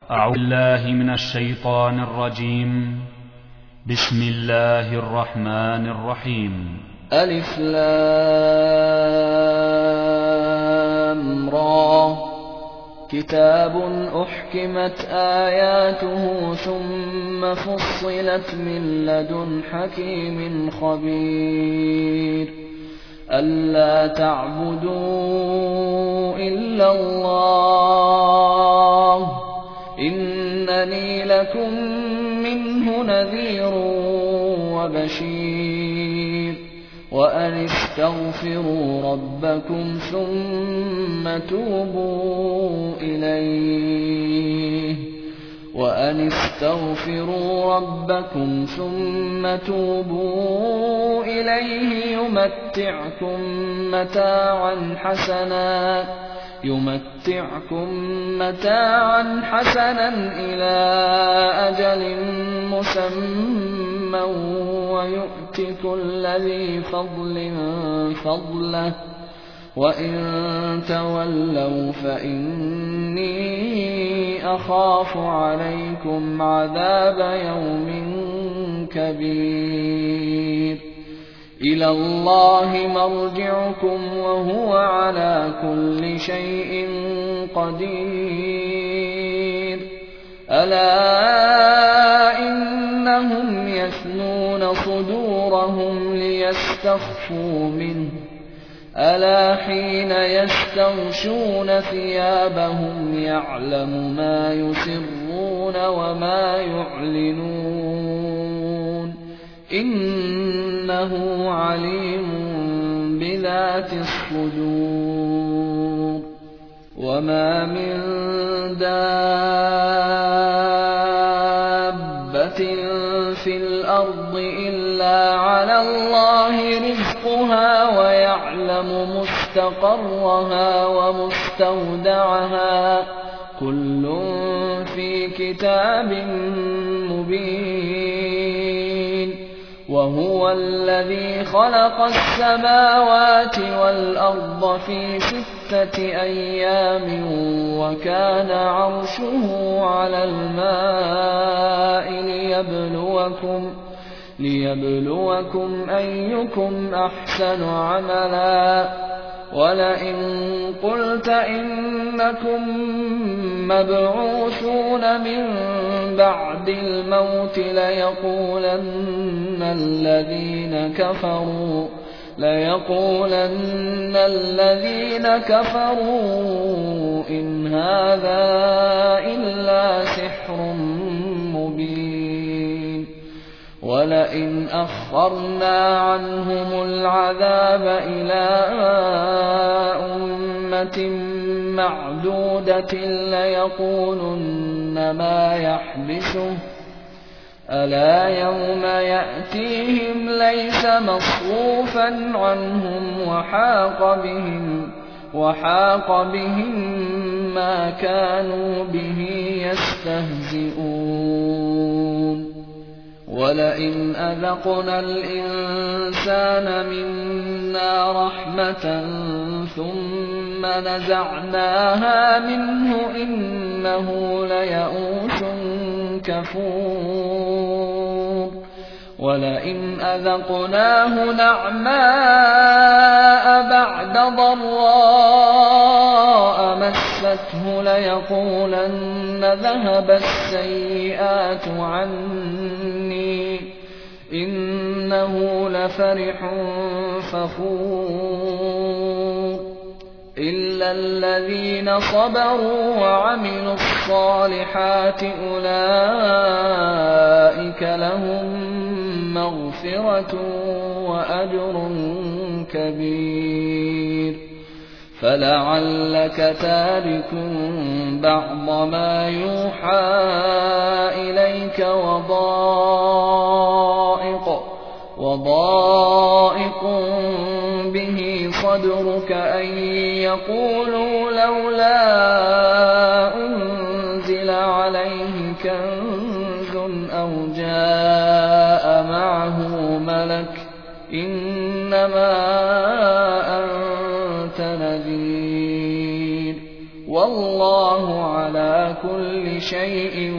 أعوذ بالله من الشيطان الرجيم. بسم الله الرحمن الرحيم. ألف لام را كتاب أحكمت آياته ثم فصلت من لدن حكيم خبير ألا تعبدوا إلا الله إنني لكم منه نذير وبشير وأن استغفروا ربكم ثم توبوا إليه يمتعكم متاعا حسنا إلى أجل مسمى ويؤت كل ذي فضل فضله وإن تولوا فإني أخاف عليكم عذاب يوم كبير إلى الله مرجعكم وهو على كل شيء قدير ألا إنهم يثنون صدورهم ليستخفوا منه ألا حين يستغشون ثيابهم يعلم ما يسرون وما يعلنون إنه عليم بذات الصدور وما من دابة في الأرض إلا على الله رزقها ويعلم مستقرها ومستودعها كل في كتاب مبين وهو الذي خلق السماوات والأرض في 6 أيام وكان عرشه على الماء ليبلوكم أيكم أحسن عملا ولئن قلت إنكم مبعوثون من بعد الموت ليقولن الذين كفروا إن هذا إلا سحر مبين ولئن أخرنا عنهم العذاب إلى أمة معدودة ليقولن ما يحبسه ألا يوم يأتيهم ليس مصروفا عنهم وحاق بهم ما كانوا به يستهزئون ولئن أذقنا الإنسان منا رحمة ثم نزعناها منه إنه ليئوس كفور ولئن أذقناه نعماء بعد ضراء مسته ليقولن ذهب السيئات عني إنه لفرح فخور إلا الذين صبروا وعملوا الصالحات أولئك لهم مغفرة وأجر كبير فلعلك تارك بعض ما يوحى إليك وضائق به صدرك أن يقولوا لولا أنزل عليه كنز أو جاء معه ملك إنما أنت نذير وَاللَّهُ عَلَىٰ كُلِّ شَيْءٍ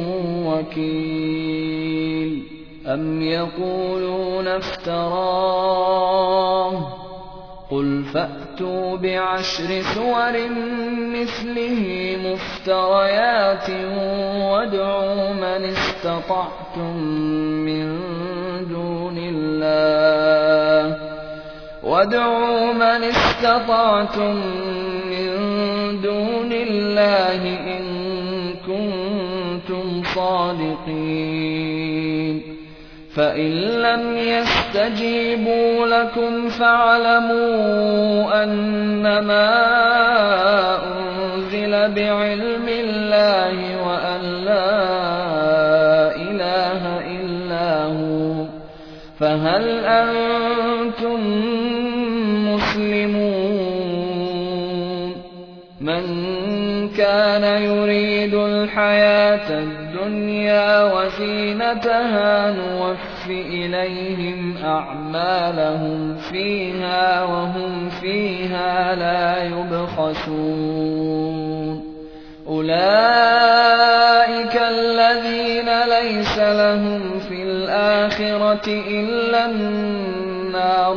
وَكِيلٌ أَمْ يَقُولُونَ افْتَرَاهُ ۖ قُلْ فَأْتُوا بِعَشْرِ سُوَرٍ مِّثْلِهِ مُفْتَرَيَاتٍ وَادْعُوا مَنِ اسْتَطَعْتُم مِّن دُونِ اللَّهِ إِن كُنتُمْ صَادِقِينَ فَإِن لَّمْ يَسْتَجِيبُوا لَكُمْ فَاعْلَمُوا أَنَّمَا أُنزِلَ بِعِلْمِ اللَّهِ وَأَن لَّا إِلَٰهَ إِلَّا هُوَ فَهَلْ أَنتُم مُّسْلِمُونَ مَن كَانَ يُرِيدُ الْحَيَاةَ الدُّنْيَا وَزِينَتَهَا نُوَفِّ إِلَيْهِمْ أَعْمَالَهُمْ فِيهَا وَهُمْ فِيهَا لَا يُبْخَسُونَ أُولَٰئِكَ الَّذِينَ لَيْسَ لَهُمْ فِي الْآخِرَةِ إِلَّا النَّارُ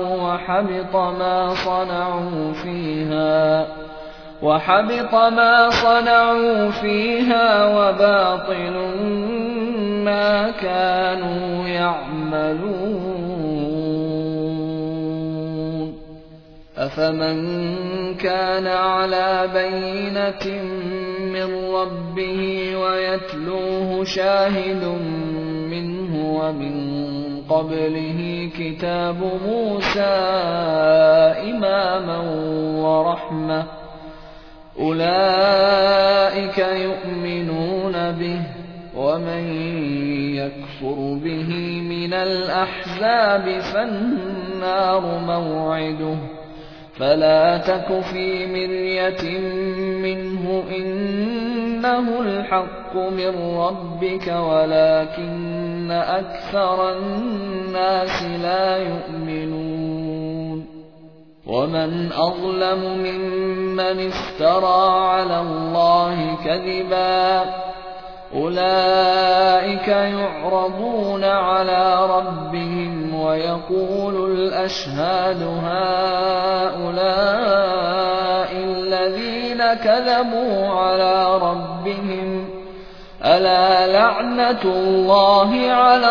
وَحَبِطَ مَا صَنَعُوا فِيهَا وَبَاطِلٌ مَّا كَانُوا يَعْمَلُونَ أَفَمَن كَانَ عَلَىٰ بَيِّنَةٍ مِّن رَّبِّهِ وَيَتْلُوهُ شَاهِدٌ مِّنْهُ وَمِن قَبْلِهِ كِتَابُ مُوسَىٰ إِمَامًا وَرَحْمَةً أُولَٰئِكَ يُؤْمِنُونَ بِهِ ۚ وَمَن يَكْفُرْ بِهِ مِنَ الْأَحْزَابِ فَالنَّارُ مَوْعِدُهُ ۚ فَلَا تَكُ فِي مِرْيَةٍ مِّنْهُ ۚ إِنَّهُ الْحَقُّ مِن رَّبِّكَ وَلَٰكِنَّ أَكْثَرَ النَّاسِ لَا يُؤْمِنُونَ وَمَنْ أَظْلَمُ مِمَّنِ افْتَرَىٰ عَلَى اللَّهِ كَذِبًا ۚ أُولَٰئِكَ يُعْرَضُونَ عَلَىٰ رَبِّهِمْ وَيَقُولُ الْأَشْهَادُ هَٰؤُلَاءِ الَّذِينَ كَذَبُوا عَلَىٰ رَبِّهِمْ ۚ أَلَا لَعْنَةُ اللَّهِ عَلَى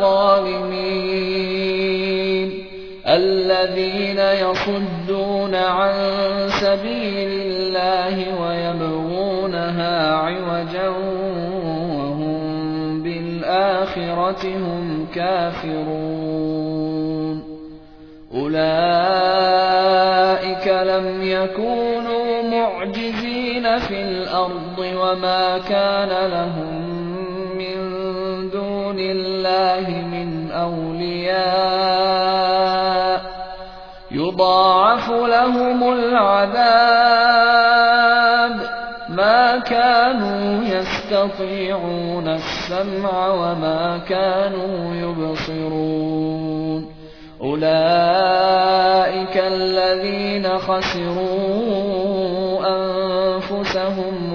الظَّالِمِينَ الَّذِينَ يَصُدُّونَ عَن سَبِيلِ اللَّهِ وَيَبْغُونَهَا عِوَجًا وَهُم بِالْآخِرَةِ هُمْ كَافِرُونَ أُولَٰئِكَ لَمْ يَكُونُوا مُعْجِزِينَ فِي الْأَرْضِ وَمَا كَانَ لَهُم مِّن دُونِ اللَّهِ مِنْ أَوْلِيَاءَ ۘ يُضَاعَفُ لَهُمُ الْعَذَابُ ۚ مَا كَانُوا يَسْتَطِيعُونَ السَّمْعَ وَمَا كَانُوا يُبْصِرُونَ أُولَٰئِكَ الَّذِينَ خَسِرُوا أَنفُسَهُمْ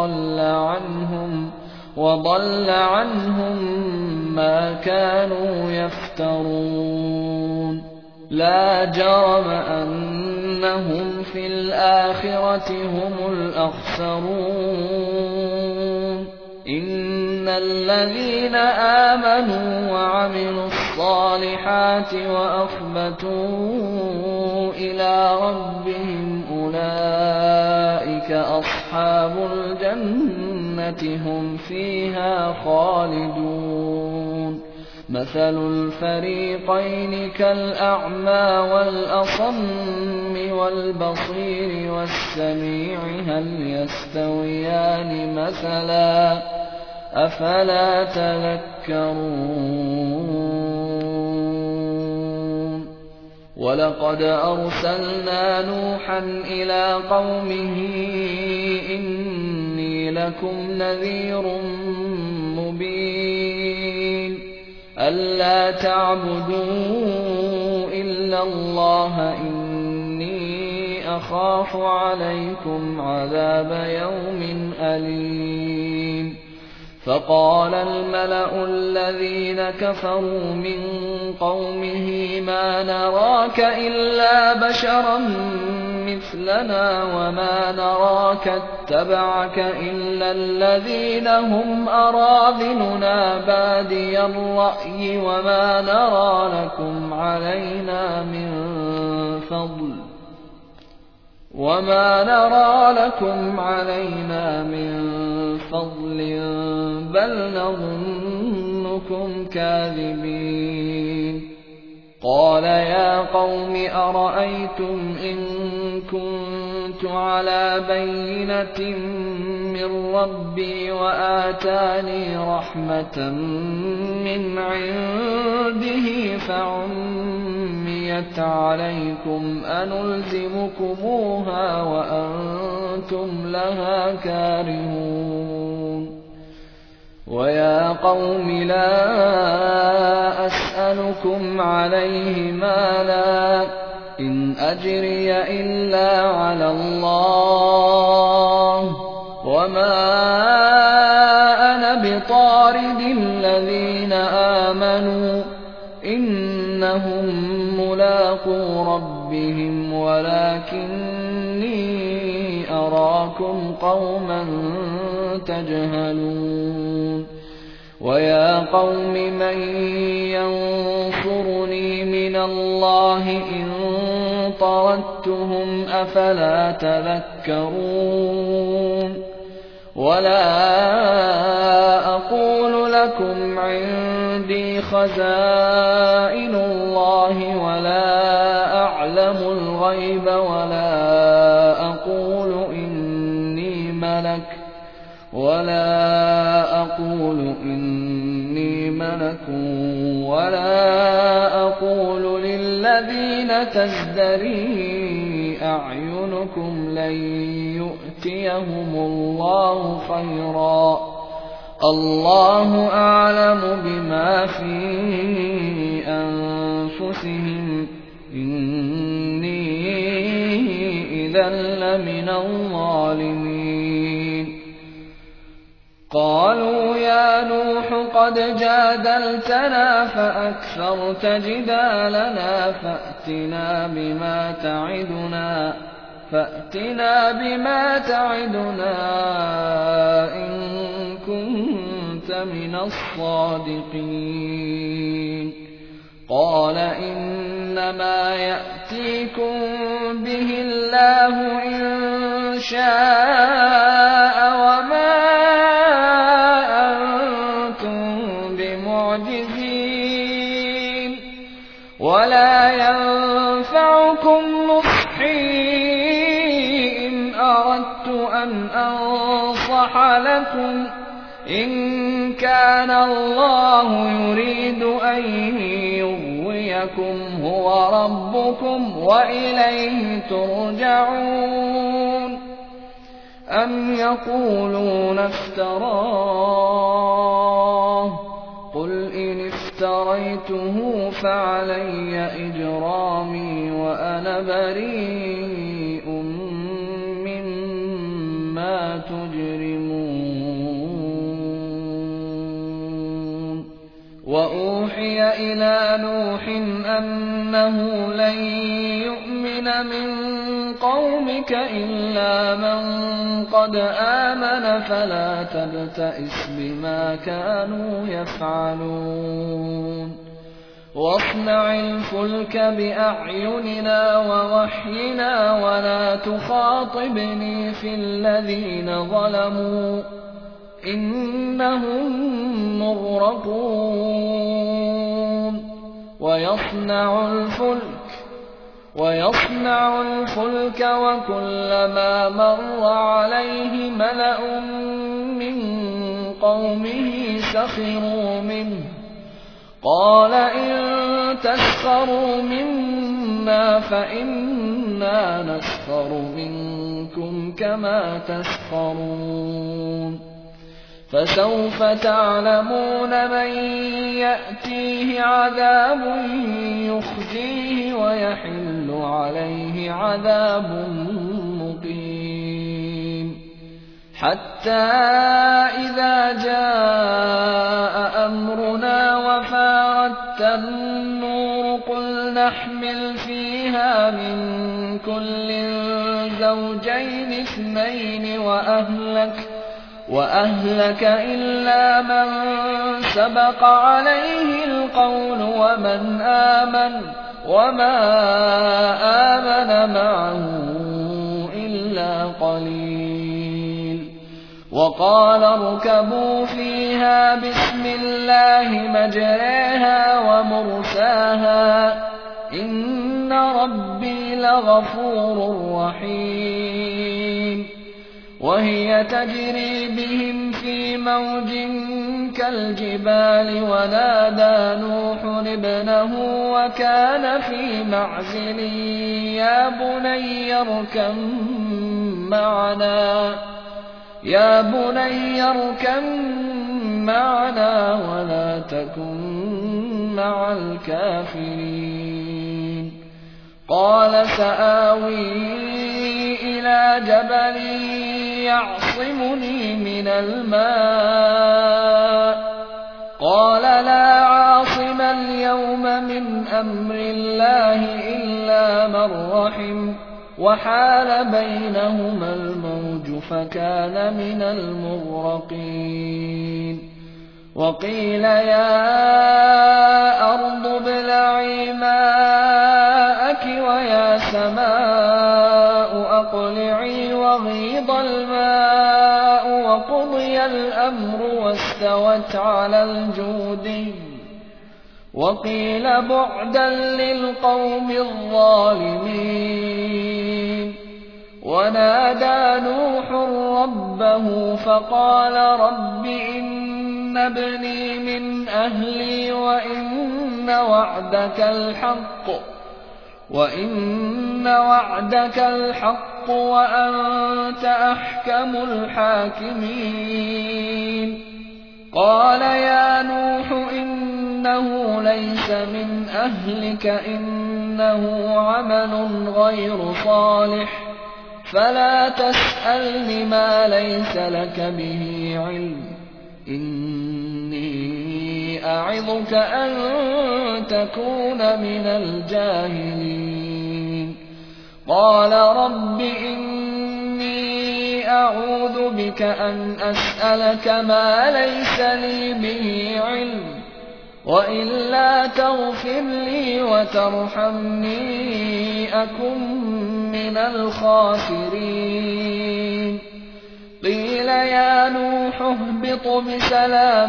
وَضَلَّ عَنْهُم مَّا كَانُوا يَفْتَرُونَ لَا جَرَمَ أَنَّهُمْ فِي الْآخِرَةِ هُمُ الْأَخْسَرُونَ إِنَّ الَّذِينَ آمَنُوا وَعَمِلُوا الصَّالِحَاتِ وَأَخْبَتُوا إِلَىٰ رَبِّهِمْ أُولَٰئِكَ أَصْحَابُ الْجَنَّةِ هُمْ فِيهَا خَالِدُونَ مَثَلُ الْفَرِيقَيْنِ كَالْأَعْمَىٰ وَالْأَصَمِّ وَالْبَصِيرِ وَالسَّمِيعِ هَلْ يَسْتَوِيَانِ مَثَلًا ۚ أَفَلَا تَذَكَّرُونَ وَلَقَدْ أَرْسَلْنَا نُوحًا إِلَىٰ قَوْمِهِ إِنِّي لَكُمْ نَذِيرٌ مُّبِينٌ أَلَّا تَعْبُدُوا إِلَّا اللَّهَ إِنِّي أخاف عليكم عذاب يوم أليم فقال الملأ الذين كفروا من قومه ما نراك إلا بشرا مثلنا وما نراك اتبعك إلا الذين هم أراذلنا بادي الرأي وما نرى لكم علينا من فضل بل نظنكم كاذبين قال يا قوم أرأيتم إن كنت على بينة من ربي وآتاني رحمة من عنده فعميت عليكم أنلزمكموها وأنتم لها كارهون ويا قوم لا أسألكم عليه مالا إن أجري إلا على الله وما أنا بطارد الذين آمنوا إنهم ملاقو ربهم ولكني أراكم قوما تجهلون ويا قوم من ينصرني من الله إن طردتهم أفلا تذكرون ولا أقول لكم عندي خزائن الله ولا أعلم الغيب ولا أقول إني ملك ولا أقول للذين تزدري أعينكم لن يؤتيهم الله خيرا الله أعلم بما في أنفسهم إني إذا لمن الظالمين قالوا يا نوح قد جادلتنا فأكثرت جدالنا فأتنا بما تعدنا إن كنت من الصادقين قال إنما يأتيكم به الله إن شاء وما ولا ينفعكم نصحي إن أردت أن أنصح لكم إن كان الله يريد أن يغويكم هو ربكم وإليه ترجعون أم يقولون افتراه قل إن افتريته فعلي إجرامي وأنا بريء مما تجرمون وأوحي إلى نوح أنه لن يؤمن من قومك إلا من قد آمن فلا تبتئس بما كانوا يفعلون واصنع الفلك بأعيننا ووحينا ولا تخاطبني في الذين ظلموا إنهم مغرقون ويصنع الفلك وكلما مر عليه ملأ من قومه سخروا منه قال إن تسخروا منا فإنا نسخر منكم كما تسخرون فسوف تعلمون من يأتيه عذاب يخزيه ويحل له عليه عذاب مقيم حتى إذا جاء أمرنا وفارت النور قل نحمل فيها من كل زوجين اثنين وأهلك إلا من سبق عليه القول ومن آمن وما آمن معه إلا قليل وقال اركبوا فيها بسم الله مجريها ومرساها إن ربي لغفور رحيم وهي تجري بهم في موج كالجبال ونادى نوح ابنه وكان في معزل يا بني اركب معنا ولا تكن مع الكافرين قال سآوي إلى جبل يعصمني من الماء قال لا عاصم اليوم من أمر الله إلا من رحم وحال بينهما الموج فكان من المغرقين وقيل يا أرض ابلعي ماءك ويا سماء أقلعي وغيض الماء وقضي الأمر واستوت على الجودي وقيل بعدا للقوم الظالمين ونادى نوح ربه فقال رب إن ابني من أهلي وإن وعدك الحق وأنت أحكم الحاكمين قال يا نوح إنه ليس من أهلك إنه عمل غير صالح فلا تسألني ما ليس لك به علم إني أعظك أن تكون من الجاهلين قال رب إني أعوذ بك أن أسألك ما ليس لي به علم وإلا تغفر لي وترحمني أكن من الخاسرين قيل يا نوح اهبط بسلام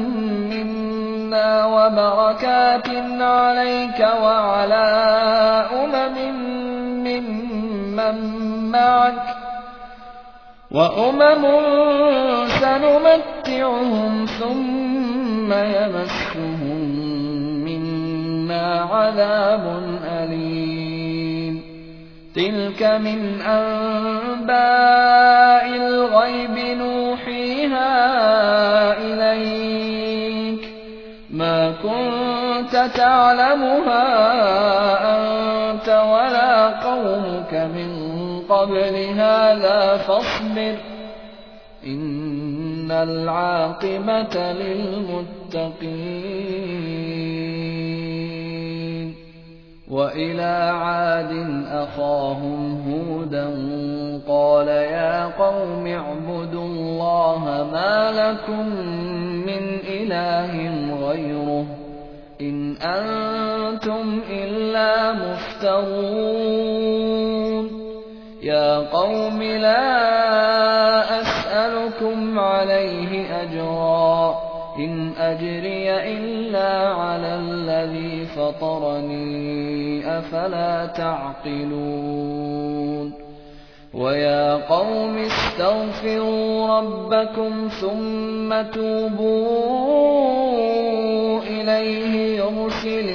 منا وبركات عليك وعلى ممن معك وأمم سنمتعهم ثم يمسهم منا عذاب أليم تلك من أنباء الغيب نوحيها إليك ما كنت تعلمها أنت ولا قومك من قبل هذا فاصبر إن العاقبة للمتقين وإلى عاد أخاهم هودا قال يا قوم اعبدوا الله ما لكم من إله غيره إن أنتم إلا مفترون يا قوم لا أسألكم عليه أجرا إن أجري إلا على الذي فطرني أفلا تعقلون ويا قوم استغفروا ربكم ثم توبوا إليه يرسل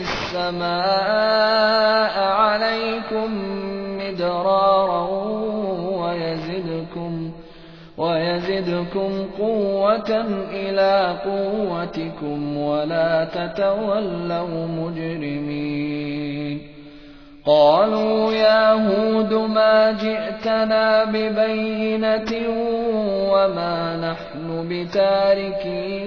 السماء عليكم مدرارا ويزدكم قوة إلى قوتكم ولا تتولوا مجرمين قالوا يا هود ما جئتنا ببينة وما نحن بتاركي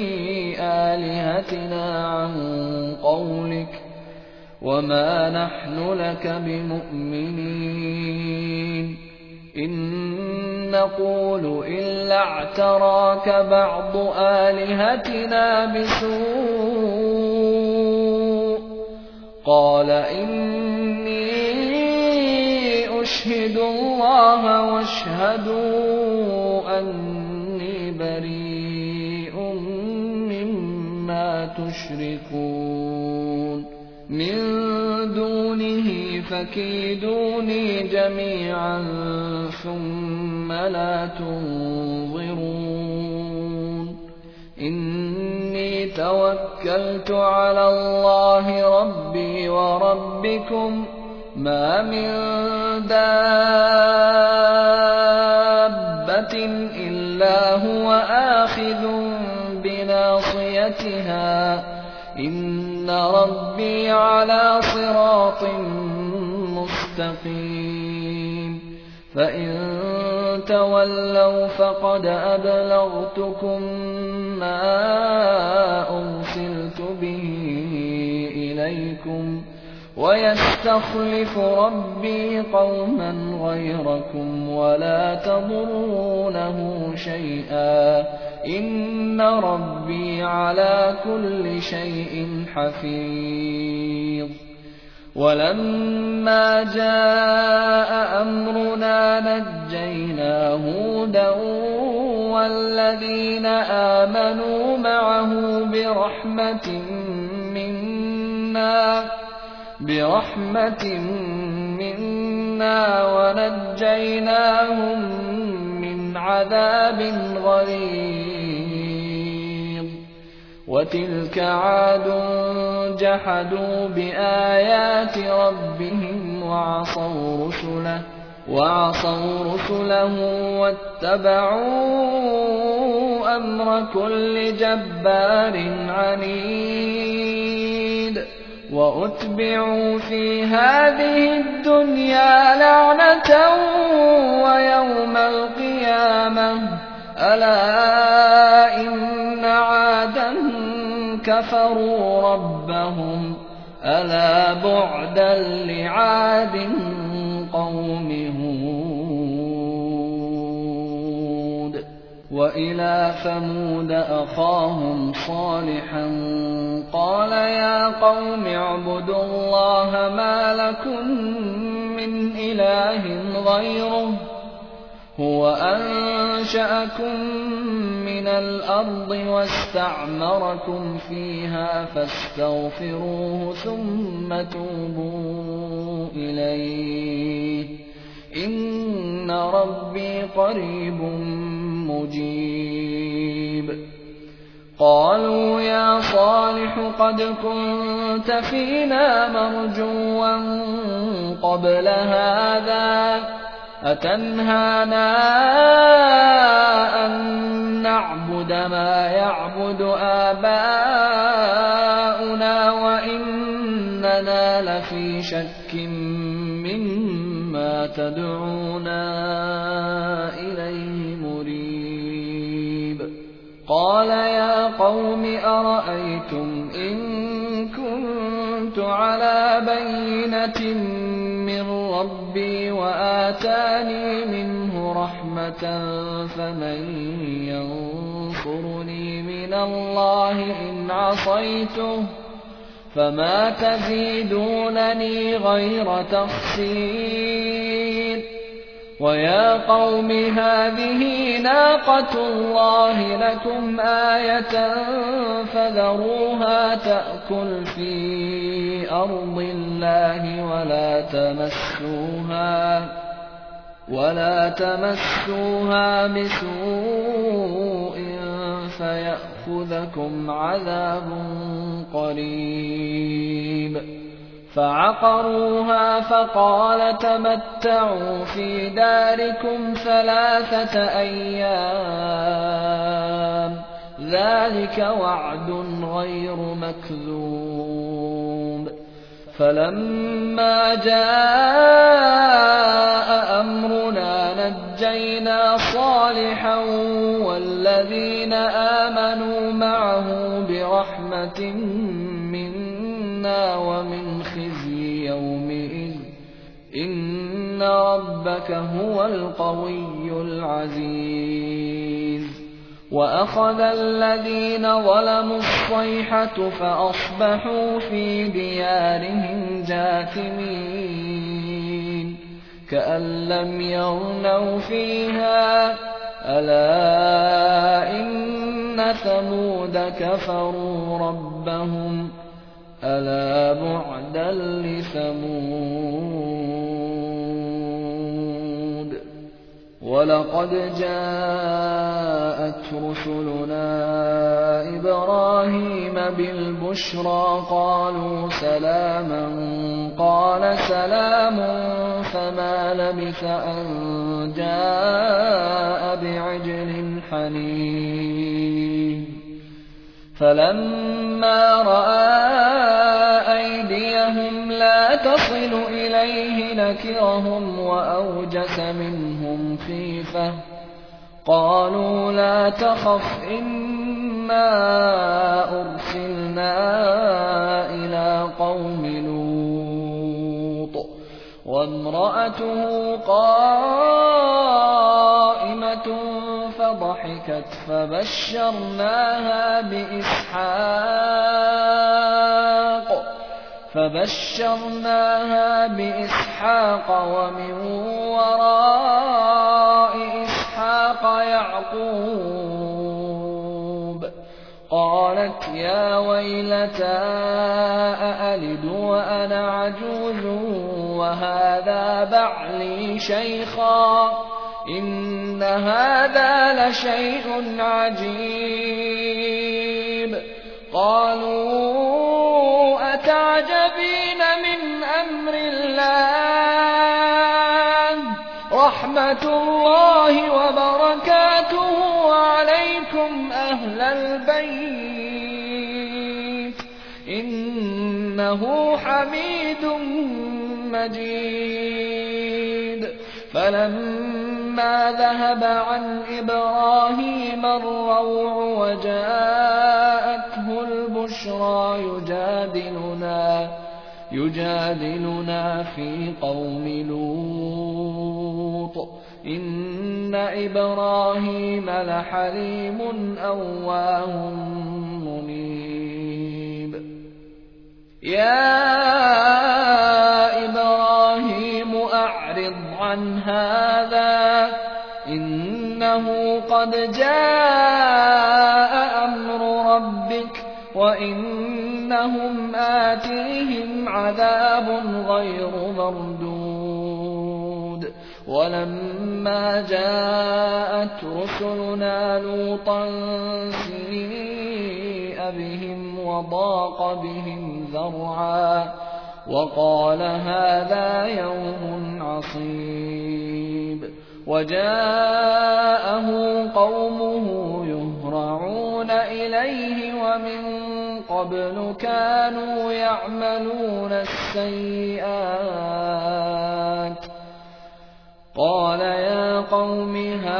آلهتنا عن قولك وما نحن لك بمؤمنين إن نقول إلا اعتراك بعض آلهتنا بسوء قال إني أشهد الله واشهدوا أني بريء مما تشركون من دونه فكيدوني جميعا ثم لا تنظرون إني توكلت على الله ربي وربكم ما من دابة إلا هو آخذ بناصيتها إن ربي على صراط مستقيم فإن تولوا فقد أبلغتكم ما أرسلت به إليكم ويستخلف ربي قوما غيركم ولا تضرونه شيئا إن ربي على كل شيء حفيظ ولما جاء أمرنا نجينا هودا والذين آمنوا معه برحمة منا ونجيناهم من عذاب غليظ وتلك عاد جحدوا بآيات ربهم وعصوا رسله واتبعوا أمر كل جبار عنيد وأتبعوا في هذه الدنيا لعنة ويوم القيامة ألا إن عادا كفروا ربهم ألا بعدا لعاد قوم هود وإلى ثمود أخاهم صالحا قال يا قوم اعبدوا الله ما لكم من إله غيره هو أنشأكم من الأرض واستعمركم فيها فاستغفروه ثم توبوا إليه إن ربي قريب مجيب قالوا يا صالح قد كنت فينا مرجوا قبل هذا أتنهانا أن نعبد ما يعبد آباؤنا وإننا لفي شك مما تدعونا إليه مريب قال يا قوم أرأيتم إن كنت على بينة من ربي وآتاني منه رحمة فمن ينصرني من الله إن عصيته فما تزيدونني غير تخسير ويا قوم هذه ناقة الله لكم آية فذروها تأكل في أرض الله ولا تمسوها بسوء فيأخذكم عذاب قريب فعقروها فقال تمتعوا في داركم 3 أيام ذلك وعد غير مكذوب فلما جاء أمرنا نجينا صالحا والذين آمنوا معه برحمة منا ومن خزي يومئذ إن ربك هو القوي العزيز وأخذ الذين ظلموا الصيحة فأصبحوا في ديارهم جاثمين كأن لم يغنوا فيها ألا إن ثمود كفروا ربهم ألا بعدا لثمود ولقد جاءت رسلنا إبراهيم بالبشرى قالوا سلاما قال سلام فما لبث أن جاء بعجل حنين فلما رأى أيديهم لا تصل إليه نكرهم وأوجس منهم خيفة قالوا لا تخف إنا أرسلنا إلى قوم لوط وامرأته قائمة فضحكت فبشرناها بإسحاق ومن وراء إسحاق يعقوب قالت يا ويلتى أألد وأنا عجوز وهذا بعلي شيخا إن هذا لشيء عجيب قالوا أتعجبين من أمر الله رحمة الله وبركاته عليكم أهل البيت إنه حميد مجيد فلما ذهب عن إبراهيم الروع وجاءته البشرى يجادلنا في قوم لوط إن إبراهيم لحليم أواه منيب يا إبراهيم أعرض عن هذا إنه قد جاء أمر ربك وإنهم آتيهم عذاب غير مردود ولما جاءت رسلنا لوطا سيء بهم وضاق بهم ذرعا وقال هذا يوم عصيب وجاءه قومه يهرعون إليه ومن قبل كانوا يعملون السيئات قال يا قوم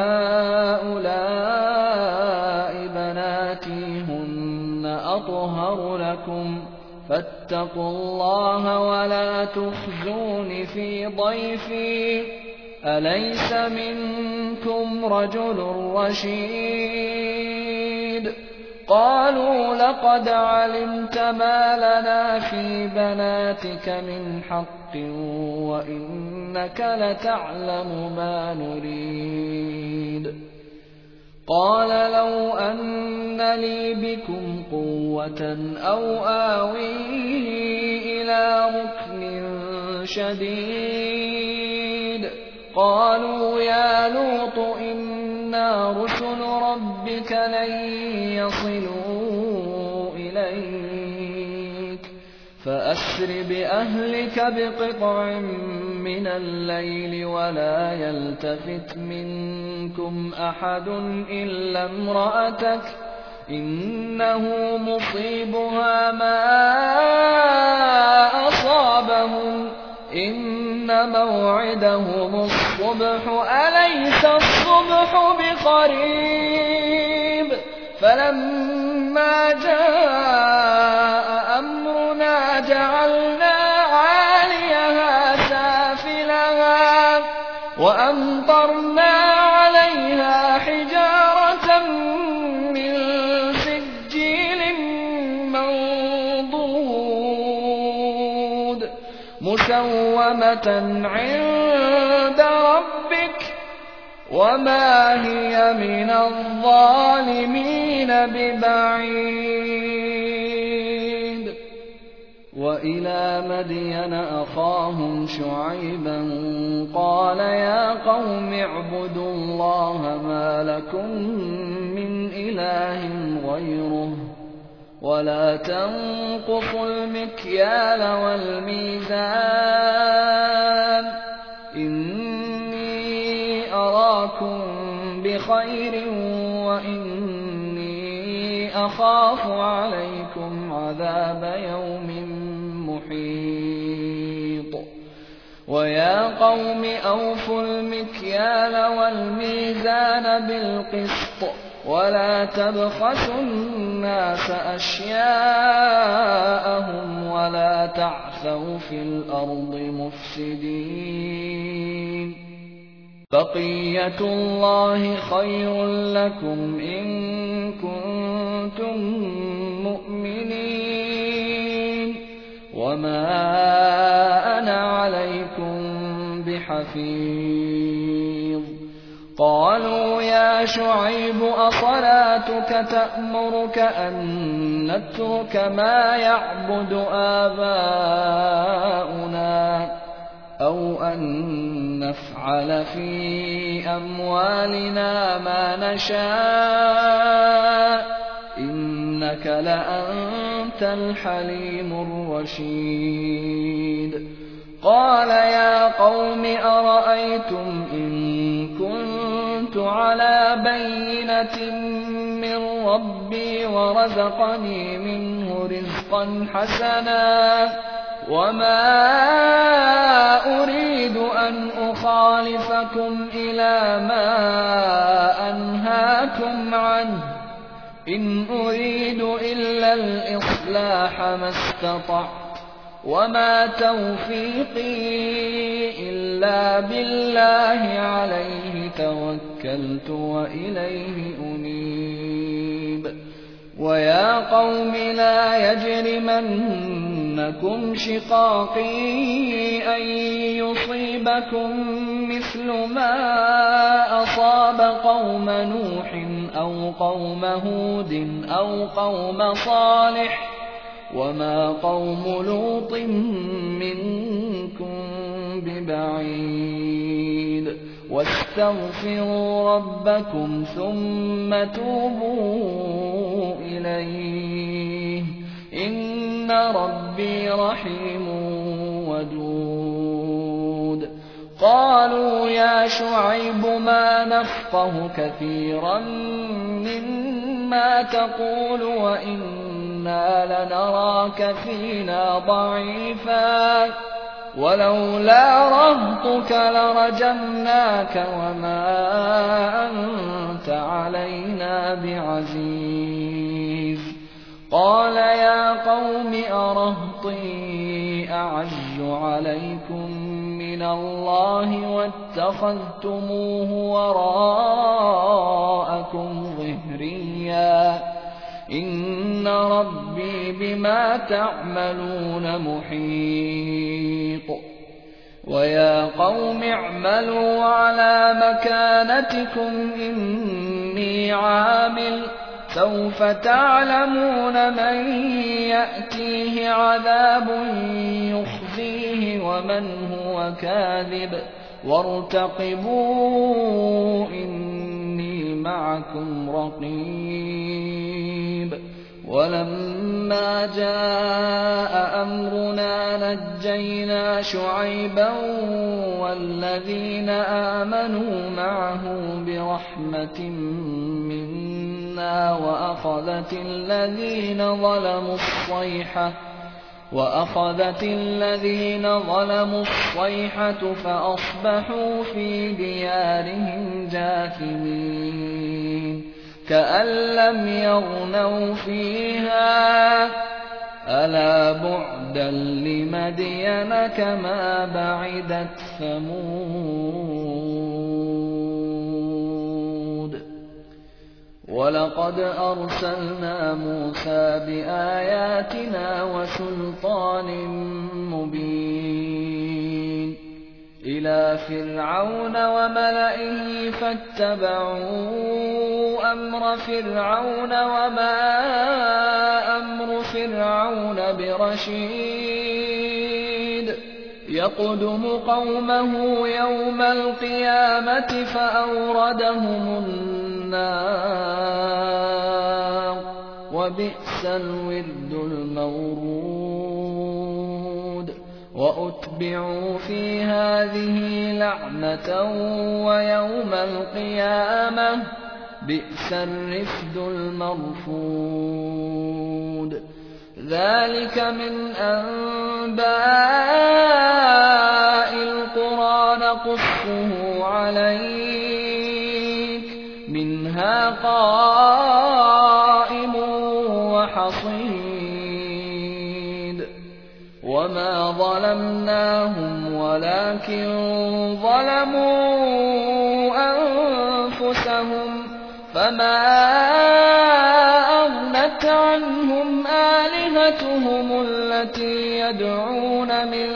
هؤلاء بناتي هن أطهر لكم فاتقوا الله ولا تخزون في ضيفي أليس منكم رجل رشيد قالوا لقد علمت ما لنا في بناتك من حق وإنك لتعلم ما نريد قال لو أن لي بكم قوة أو آوي إلى ركن شديد قالوا يا لوط إنا رسل ربك لن يصلوا إليك فأسر بأهلك بقطع من الليل ولا يلتفت منكم أحد إلا امرأتك إنه مصيبها ما أصاب موعدهم الصبح أليس الصبح بقريب فلما جاء أمرنا جعلنا عاليها سافلها وأمطرنا عليها حجارة من سجيل منضود مسومة عند ربك وما هي من الظالمين ببعيد وإلى مدين أخاهم شعيبا قال يا قوم اعبدوا الله ما لكم من إله غيره ولا تنقصوا المكيال والميزان إني أراكم بخير وإني أخاف عليكم عذاب يوم محيط ويا قوم أوفوا المكيال والميزان بالقسط ولا تبخسوا الناس أشياءهم ولا تعثوا في الأرض مفسدين بقية الله خير لكم إن كنتم مؤمنين وما أنا عليكم بحفيظ قالوا يا شعيب أصلاتك تأمرك أن نترك ما يعبد آباؤنا أو أن نفعل في أموالنا ما نشاء إنك لأنت الحليم الرشيد قال يا قوم أرأيتم إن كنت على بينة من ربي ورزقني منه رزقا حسنا وما أريد أن أخالفكم إلى ما أنهاكم عنه إن أريد إلا الإصلاح ما استطعت وما توفيقي إلا بالله عليه توكلت وإليه أنيب ويا قوم لا يجرمنكم شقاقي أن يصيبكم مثل ما أصاب قوم نوح أو قوم هود أو قوم صالح وما قوم لوط منكم ببعيد واستغفروا ربكم ثم توبوا إليه إن ربي رحيم ودود قالوا يا شعيب ما نفقه كثيرا مما تقول وإنا لنراك فينا ضعيفا ولولا رهطك لرجمناك وما أنت علينا بعزيز قال يا قوم أرهطي أعز عليكم من الله واتخذتموه وراءكم ظهريا إن ربي بما تعملون محيط ويا قوم اعملوا على مكانتكم إني عامل سوف تعلمون من يأتيه عذاب يخزيه ومن هو كاذب وارتقبوا إني معكم رقيب ولما جاء أمرنا نجينا شعيبا والذين آمنوا معه برحمة منا وأخذت الذين ظلموا الصيحة وأخذت الذين ظلموا الصيحة فأصبحوا في ديارهم جاثمين كأن لم يغنوا فيها ألا بعدا لمدين كما بعدت ثمود ولقد أرسلنا موسى بآياتنا وسلطان مبين إلى فرعون وملئه فاتبعوا أمر فرعون وما أمر فرعون برشيد يقدم قومه يوم القيامة فأوردهم النار وبئس الورد المورود وأتبعوا في هذه لعنة ويوم القيامة بئس الرفد المرفود ذلك من أنباء القرى نقصه عليك منها قائم وحصيد وما ظلمناهم ولكن ظلموا أنفسهم فما أغنت عنهم آلهتهم التي يدعون من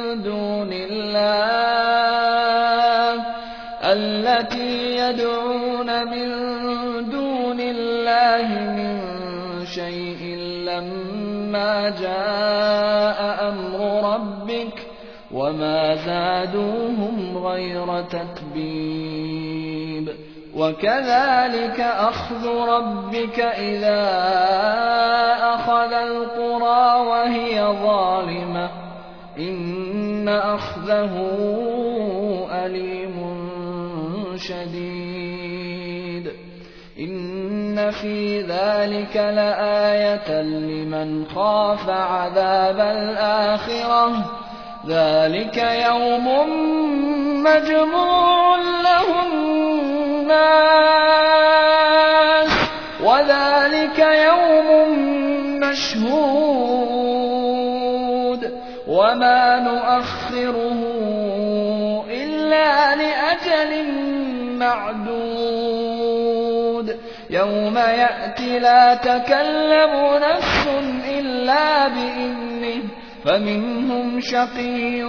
دون الله من شيء لما جاء أمر ربك وما زادوهم غير تتبيب وكذلك أخذ ربك إذا أخذ القرى وهي ظالمة إن أخذه أليم شديد إن في ذلك لآية لمن خاف عذاب الآخرة ذلك يوم مجموع له الناس وذلك يوم مشهود وما نؤخره إلا لأجل معدود يوم يأتي لا تكلم نفس إلا بإذنه فمنهم شقي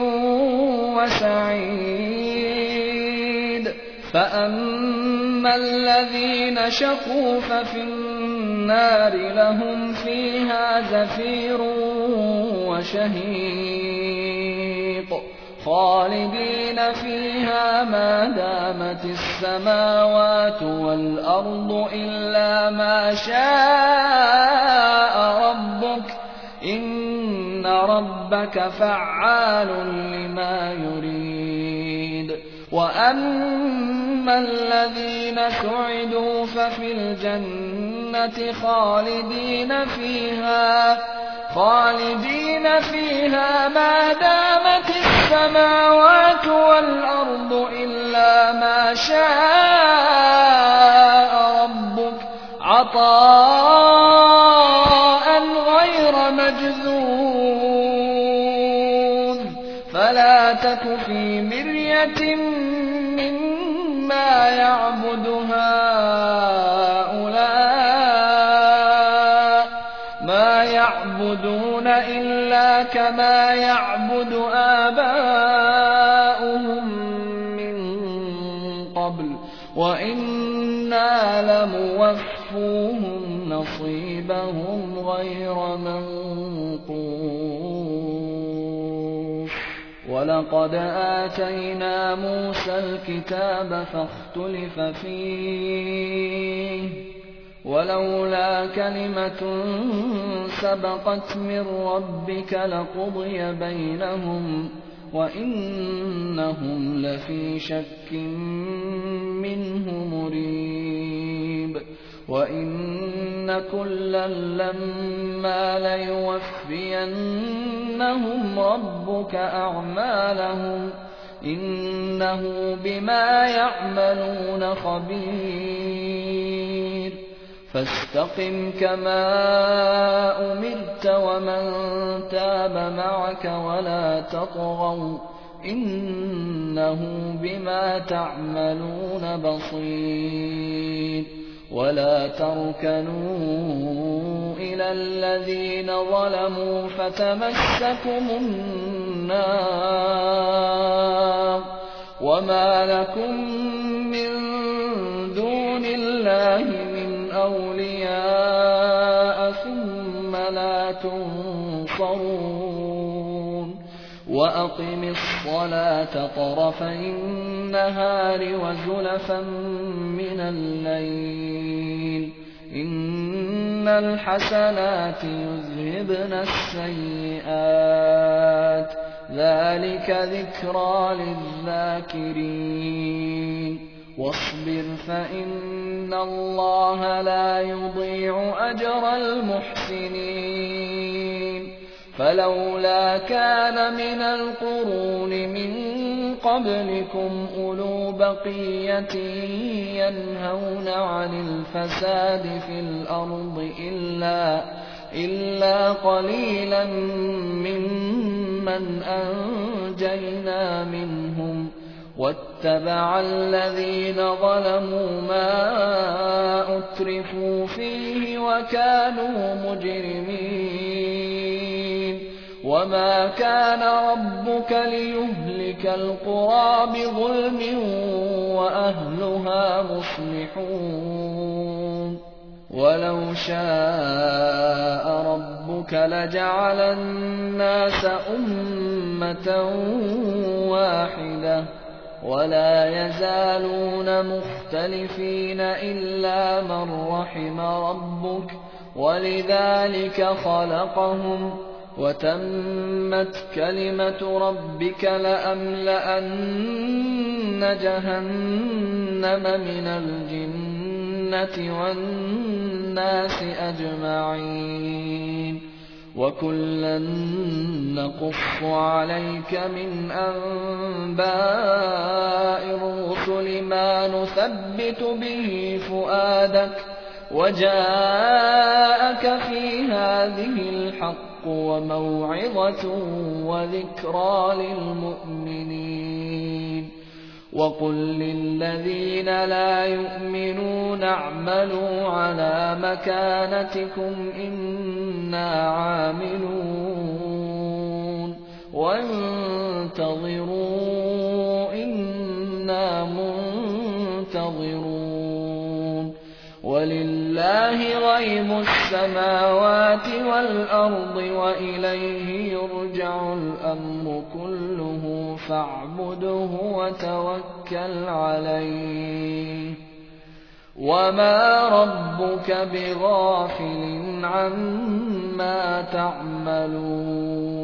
وسعيد فأما الذين شقوا ففي النار لهم فيها زفير وشهيق خالدين فيها ما دامت السماوات والأرض إلا ما شاء ربك إن ربك فعال لما يريد وأما الذين سعدوا ففي الجنة خالدين فيها ما دامت السماوات والأرض إلا ما شاء ربك عطاء غير مجذوذ فلا تك في مرية مما يعبد هؤلاء ما يعبدون إلا كما يعبد آباؤهم من قبل وإنا لموفوهم نصيبهم غير منقوص ولقد آتينا موسى الكتاب فاختلف فيه ولولا كلمة سبقت من ربك لقضي بينهم وإنهم لفي شك منه مريب وإن كلا لما ليوفينهم ربك أعمالهم إنه بما يعملون خبير فاستقم كما أمرت ومن تاب معك ولا تطغوا إنه بما تعملون بصير ولا تركنوا إلى الذين ظلموا فتمسكم النار وما لكم من دون الله من أولياء ثم لا تنصرون وأقم الصلاة طرفي النهار وزلفا من الليل إن الحسنات يذهبن السيئات ذلك ذكرى للذاكرين واصبر فإن الله لا يضيع أجر المحسنين فلولا كان من القرون من قبلكم أولو بقية ينهون عن الفساد في الأرض إلا قليلا ممن أنجينا منهم واتبع الذين ظلموا ما أترفوا فيه وكانوا مجرمين وما كان ربك ليهلك القرى بظلم وأهلها مصلحون ولو شاء ربك لجعل الناس أمة واحدة ولا يزالون مختلفين إلا من رحم ربك ولذلك خلقهم وتمت كلمة ربك لأملأن جهنم من الجنة والناس أجمعين وكلا نقص عليك من أنباء الرسل ما نثبت به فؤادك وجاءك في هذه الحق وموعظة وذكرى للمؤمنين وقل للذين لا يؤمنون اعملوا على مكانتكم إنا عاملون وانتظروا إنا منتظرون ولله غيب السماوات والأرض وإليه يرجع الأمر كله فاعبده وتوكل عليه وما ربك بغافل عما تعملون